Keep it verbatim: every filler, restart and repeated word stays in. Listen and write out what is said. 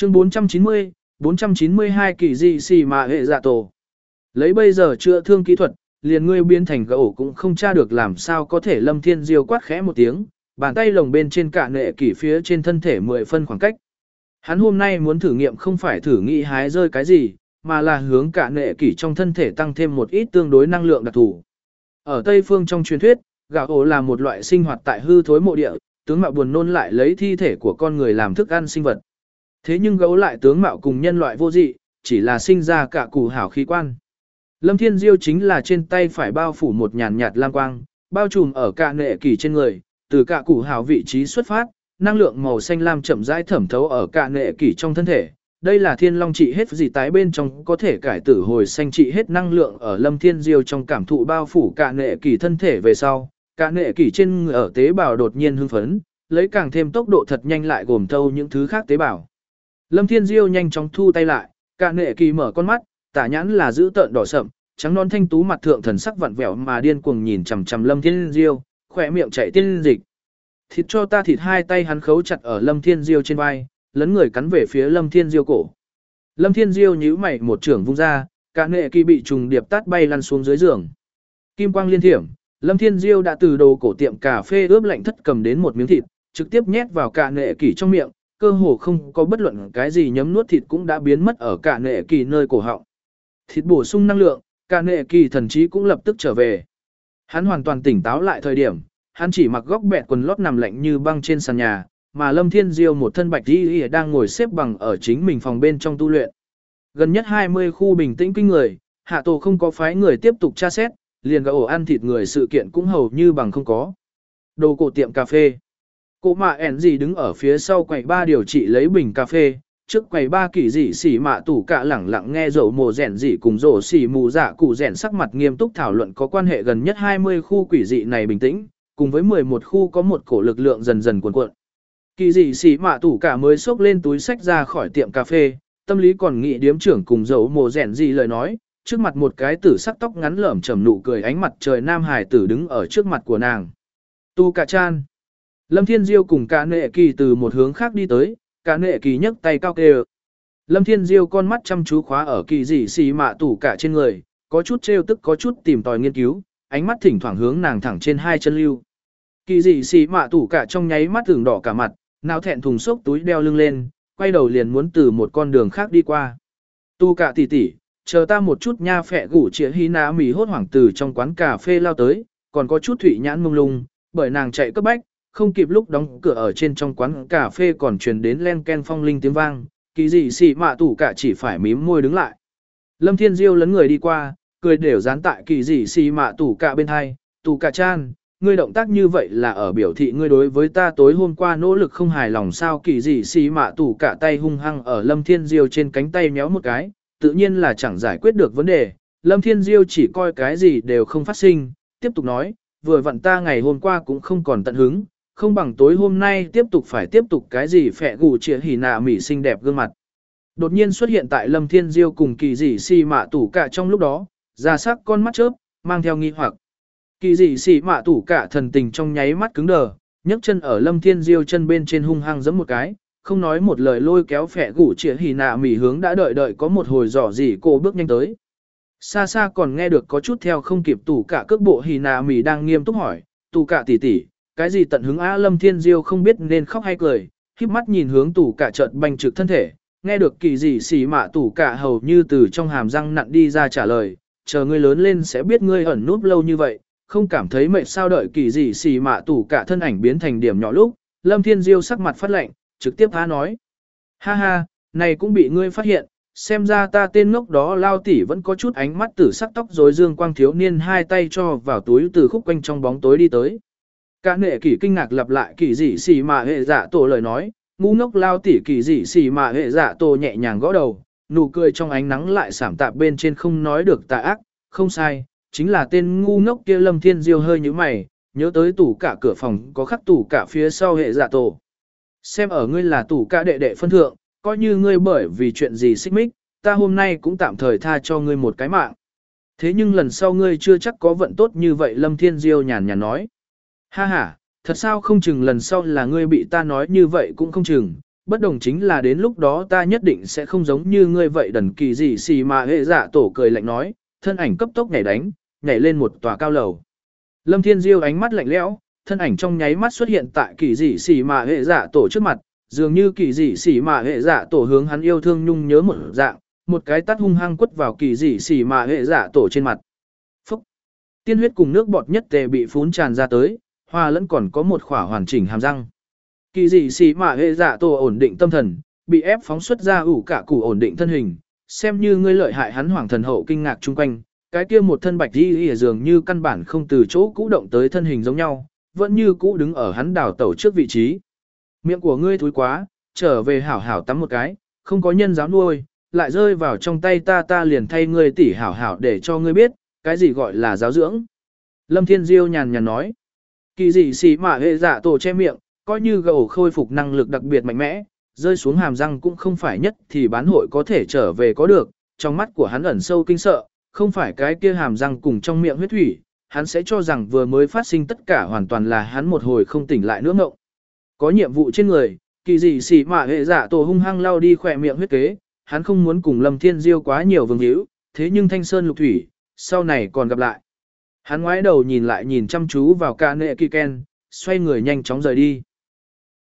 Chương bốn trăm chín mươi, bốn trăm chín mươi hai kỳ dị xì mà hệ dạ tổ. Lấy bây giờ chữa thương kỹ thuật, liền ngươi biến thành gỗ cũng không tra được làm sao có thể. Lâm Thiên Diêu quát khẽ một tiếng, bàn tay lồng bên trên cả nệ kỷ phía trên thân thể mười phân khoảng cách. Hắn hôm nay muốn thử nghiệm không phải thử nghĩ hái rơi cái gì, mà là hướng cả nệ kỷ trong thân thể tăng thêm một ít tương đối năng lượng đặc thù. Ở Tây phương trong truyền thuyết, gạo ổ là một loại sinh hoạt tại hư thối mộ địa, tướng mạo buồn nôn lại lấy thi thể của con người làm thức ăn sinh vật. Thế nhưng gấu lại tướng mạo cùng nhân loại vô dị, chỉ là sinh ra cả củ hảo khí quan. Lâm Thiên Diêu chính là trên tay phải bao phủ một nhàn nhạt lam quang, bao trùm ở cả nệ kỷ trên người, từ cả củ hảo vị trí xuất phát, năng lượng màu xanh lam chậm rãi thẩm thấu ở cả nệ kỷ trong thân thể. Đây là thiên long trị hết gì tái bên trong có thể cải tử hồi xanh trị hết năng lượng ở Lâm Thiên Diêu trong cảm thụ bao phủ cả nệ kỷ thân thể về sau, cả nệ kỷ trên người ở tế bào đột nhiên hưng phấn, lấy càng thêm tốc độ thật nhanh lại gồm thâu những thứ khác tế bào. Lâm Thiên Diêu nhanh chóng thu tay lại, cả nệ kỷ mở con mắt, tả nhãn là giữ tợn đỏ sậm, trắng non thanh tú mặt thượng thần sắc vặn vẹo mà điên cuồng nhìn chằm chằm Lâm Thiên Diêu, khỏe miệng chảy tiên dịch. Thịt cho ta thịt, hai tay hắn khấu chặt ở Lâm Thiên Diêu trên vai, lấn người cắn về phía Lâm Thiên Diêu cổ. Lâm Thiên Diêu nhíu mày một trưởng vung ra, cả nệ kỳ bị trùng điệp tát bay lăn xuống dưới giường. Kim quang liên thiểm, Lâm Thiên Diêu đã từ đồ cổ tiệm cà phê ướp lạnh thất cầm đến một miếng thịt, trực tiếp nhét vào cả nệ kỳ trong miệng, cơ hồ không có bất luận cái gì nhấm nuốt thịt cũng đã biến mất ở cả nệ kỳ nơi cổ họng. Thịt bổ sung năng lượng, cả nệ kỳ thần trí cũng lập tức trở về. Hắn hoàn toàn tỉnh táo lại thời điểm, hắn chỉ mặc góc bẹt quần lót nằm lạnh như băng trên sàn nhà, mà Lâm Thiên Diêu một thân bạch y đang ngồi xếp bằng ở chính mình phòng bên trong tu luyện. Gần nhất hai mươi khu bình tĩnh kinh người, hạ tổ không có phái người tiếp tục tra xét, liền gạo ổ ăn thịt người sự kiện cũng hầu như bằng không có. Đồ cổ tiệm cà phê. Cô mạ ẻn gì đứng ở phía sau quầy ba điều trị lấy bình cà phê, trước quầy ba kỳ dị xỉ mạ tủ cả lẳng lặng nghe dầu mồ rẻn dị cùng rổ xỉ mù dạ cụ rẻn sắc mặt nghiêm túc thảo luận có quan hệ gần nhất hai mươi khu quỷ dị này bình tĩnh, cùng với mười một khu có một cổ lực lượng dần dần cuồn cuộn. Kỳ dị xỉ mạ tủ cả mới xốc lên túi sách ra khỏi tiệm cà phê, tâm lý còn nghĩ điếm trưởng cùng dầu mồ rẻn dị lời nói, trước mặt một cái tử sắc tóc ngắn lởm chầm nụ cười ánh mặt trời nam hải tử đứng ở trước mặt của nàng. Tu cả chan. Lâm Thiên Diêu cùng cả nệ kỳ từ một hướng khác đi tới, cả nệ kỳ nhấc tay cao kêu. Lâm Thiên Diêu con mắt chăm chú khóa ở kỳ dị xì mạ tủ cả trên người, có chút trêu tức có chút tìm tòi nghiên cứu, ánh mắt thỉnh thoảng hướng nàng thẳng trên hai chân lưu. Kỳ dị xì mạ tủ cả trong nháy mắt tưởng đỏ cả mặt, nào thẹn thùng xốc túi đeo lưng lên, quay đầu liền muốn từ một con đường khác đi qua. Tu cả tỷ tỷ, chờ ta một chút nha. Phẹ gủ chĩa hy ná mì hốt hoảng từ trong quán cà phê lao tới, còn có chút thủy nhãn mông lung, bởi nàng chạy cấp bách, không kịp lúc đóng cửa ở trên trong quán cà phê còn truyền đến len ken phong linh tiếng vang, kỳ dị xì mạ tủ cả chỉ phải mím môi đứng lại. Lâm Thiên Diêu lấn người đi qua, cười đều dán tại kỳ dị xì mạ tủ cả bên hai, tủ cả chan, ngươi động tác như vậy là ở biểu thị ngươi đối với ta tối hôm qua nỗ lực không hài lòng sao. Kỳ dị xì mạ tủ cả tay hung hăng ở Lâm Thiên Diêu trên cánh tay méo một cái, tự nhiên là chẳng giải quyết được vấn đề. Lâm Thiên Diêu chỉ coi cái gì đều không phát sinh, tiếp tục nói, vừa vặn ta ngày hôm qua cũng không còn tận hứng, không bằng tối hôm nay tiếp tục phải tiếp tục cái gì. Phẹ gù chĩa hỉ nạ mỉ xinh đẹp gương mặt đột nhiên xuất hiện tại Lâm Thiên Diêu cùng kỳ dị xì mạ tủ cả trong lúc đó, ra sắc con mắt chớp, mang theo nghi hoặc. Kỳ dị xì mạ tủ cả thần tình trong nháy mắt cứng đờ, nhấc chân ở Lâm Thiên Diêu chân bên trên hung hăng giẫm một cái, không nói một lời lôi kéo Phẹ gù chĩa hỉ nạ mỉ hướng đã đợi đợi có một hồi dò gì cô bước nhanh tới. Xa xa còn nghe được có chút theo không kịp tủ cả cước bộ hỉ nạ mỉ đang nghiêm túc hỏi, tủ cả tỷ tỷ, cái gì tận hứng á? Lâm Thiên Diêu không biết nên khóc hay cười, híp mắt nhìn hướng tủ cả chợt bành trực thân thể, nghe được kỳ dị xì mạ tủ cả hầu như từ trong hàm răng nặn đi ra trả lời, chờ ngươi lớn lên sẽ biết ngươi ẩn núp lâu như vậy, không cảm thấy mệt sao? Đợi kỳ dị xì mạ tủ cả thân ảnh biến thành điểm nhỏ lúc, Lâm Thiên Diêu sắc mặt phát lạnh, trực tiếp há nói, ha ha, này cũng bị ngươi phát hiện, xem ra ta tên ngốc đó lao tỷ vẫn có chút ánh mắt tử sắc tóc rối dương quang thiếu niên hai tay cho vào túi từ khúc quanh trong bóng tối đi tới. Cả nệ kỷ kinh ngạc lặp lại kỳ dị xì mạ hệ dạ tổ lời nói, ngu ngốc lao tỉ. Kỳ dị xì mạ hệ dạ tổ nhẹ nhàng gõ đầu, nụ cười trong ánh nắng lại sảm tạp bên trên không nói được tà ác, không sai, chính là tên ngu ngốc kia. Lâm Thiên Diêu hơi nhíu mày, nhớ tới tủ cả cửa phòng có khắc tủ cả phía sau hệ dạ tổ. Xem ở ngươi là tủ cả đệ đệ phân thượng, coi như ngươi bởi vì chuyện gì xích mích, ta hôm nay cũng tạm thời tha cho ngươi một cái mạng. Thế nhưng lần sau ngươi chưa chắc có vận tốt như vậy. Lâm Thiên Diêu nhàn nhạt nói. Ha ha, thật sao không chừng lần sau là ngươi bị ta nói như vậy cũng không chừng, bất đồng chính là đến lúc đó ta nhất định sẽ không giống như ngươi vậy đần kỳ gì xì mà hệ dạ tổ cười lạnh nói, thân ảnh cấp tốc nhảy đánh, nhảy lên một tòa cao lầu. Lâm Thiên Diêu ánh mắt lạnh lẽo, thân ảnh trong nháy mắt xuất hiện tại kỳ dị xì mà hệ dạ tổ trước mặt, dường như kỳ dị xì mà hệ dạ tổ hướng hắn yêu thương nhung nhớ một dạng, một cái tát hung hăng quất vào kỳ dị xì mà hệ dạ tổ trên mặt. Phúc! Tiên huyết cùng nước bọt nhất tề bị phún tràn ra tới, hoa lẫn còn có một khỏa hoàn chỉnh hàm răng. Kỳ dị xì mà hệ dạ tổ ổn định tâm thần, bị ép phóng xuất ra ủ cả củ ổn định thân hình, xem như ngươi lợi hại hắn hoàng thần hậu kinh ngạc chung quanh, cái kia một thân bạch y y dường như căn bản không từ chỗ cũ động tới thân hình giống nhau, vẫn như cũ đứng ở hắn đảo tẩu trước vị trí. Miệng của ngươi thúi quá, trở về hảo hảo tắm một cái, không có nhân giáo nuôi, lại rơi vào trong tay ta ta liền thay ngươi tỉ hảo hảo để cho ngươi biết, cái gì gọi là giáo dưỡng. Lâm Thiên Diêu nhàn nhàn nói, kỳ dị xì mà hệ dạ tổ che miệng, coi như gầu khôi phục năng lực đặc biệt mạnh mẽ, rơi xuống hàm răng cũng không phải nhất thì bán hội có thể trở về có được, trong mắt của hắn ẩn sâu kinh sợ, không phải cái kia hàm răng cùng trong miệng huyết thủy, hắn sẽ cho rằng vừa mới phát sinh tất cả hoàn toàn là hắn một hồi không tỉnh lại nữa ngộng. Có nhiệm vụ trên người, kỳ dị xì mà hệ dạ tổ hung hăng lao đi khỏe miệng huyết kế, hắn không muốn cùng Lâm Thiên Diêu quá nhiều vương hữu, thế nhưng thanh sơn lục thủy, sau này còn gặp lại. Hắn ngoái đầu nhìn lại nhìn chăm chú vào ca nệ kỳ ken, xoay người nhanh chóng rời đi.